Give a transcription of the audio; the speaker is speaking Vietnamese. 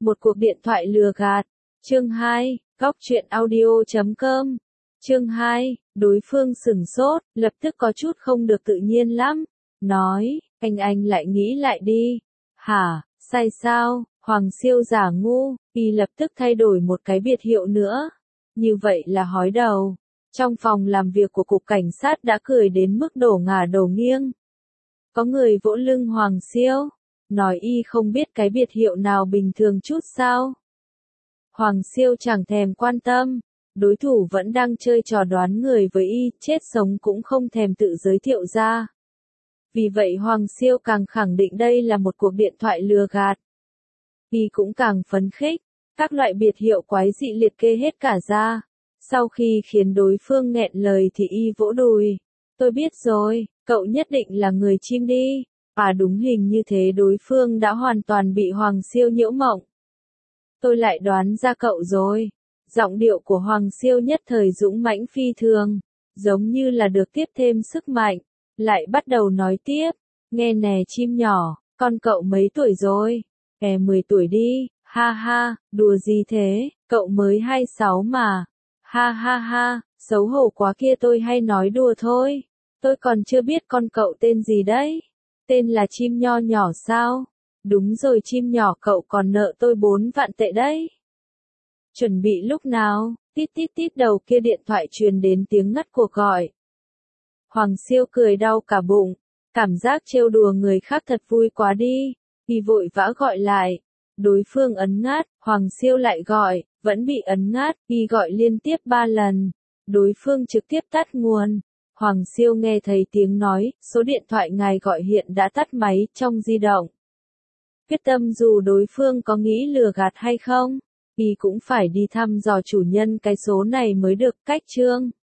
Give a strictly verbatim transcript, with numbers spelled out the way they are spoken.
Một cuộc điện thoại lừa gạt. Chương hai, góc truyện audio chấm com. Chương hai, đối phương sửng sốt, lập tức có chút không được tự nhiên lắm. Nói, anh anh lại nghĩ lại đi. Hả, sai sao, Hoàng Siêu giả ngu, y lập tức thay đổi một cái biệt hiệu nữa. Như vậy là hói đầu. Trong phòng làm việc của cục cảnh sát đã cười đến mức đổ ngả đổ nghiêng. Có người vỗ lưng Hoàng Siêu, nói y không biết cái biệt hiệu nào bình thường chút sao. Hoàng Siêu chẳng thèm quan tâm, đối thủ vẫn đang chơi trò đoán người với y, chết sống cũng không thèm tự giới thiệu ra. Vì vậy Hoàng Siêu càng khẳng định đây là một cuộc điện thoại lừa gạt. Y cũng càng phấn khích, các loại biệt hiệu quái dị liệt kê hết cả ra. Sau khi khiến đối phương nghẹn lời thì y vỗ đùi. Tôi biết rồi, cậu nhất định là người chim đi. À đúng, hình như thế đối phương đã hoàn toàn bị Hoàng Siêu nhiễu mộng. Tôi lại đoán ra cậu rồi. Giọng điệu của Hoàng Siêu nhất thời dũng mãnh phi thường, giống như là được tiếp thêm sức mạnh. Lại bắt đầu nói tiếp, nghe nè chim nhỏ, con cậu mấy tuổi rồi? Kè mười tuổi đi, ha ha, đùa gì thế, cậu mới hai mươi sáu mà. Ha ha ha, xấu hổ quá kia, tôi hay nói đùa thôi. Tôi còn chưa biết con cậu tên gì đấy. Tên là chim nho nhỏ sao? Đúng rồi, chim nhỏ, cậu còn nợ tôi bốn vạn tệ đấy. Chuẩn bị lúc nào? Tít tít tít, đầu kia điện thoại truyền đến tiếng ngắt cuộc gọi. Hoàng Siêu cười đau cả bụng, cảm giác trêu đùa người khác thật vui quá đi. Y vội vã gọi lại. Đối phương ấn ngắt, Hoàng Siêu lại gọi, vẫn bị ấn ngắt, y gọi liên tiếp ba lần. Đối phương trực tiếp tắt nguồn. Hoàng Siêu nghe thấy tiếng nói, số điện thoại ngài gọi hiện đã tắt máy trong di động. Quyết tâm dù đối phương có nghĩ lừa gạt hay không, y cũng phải đi thăm dò chủ nhân cái số này mới được. Cách chương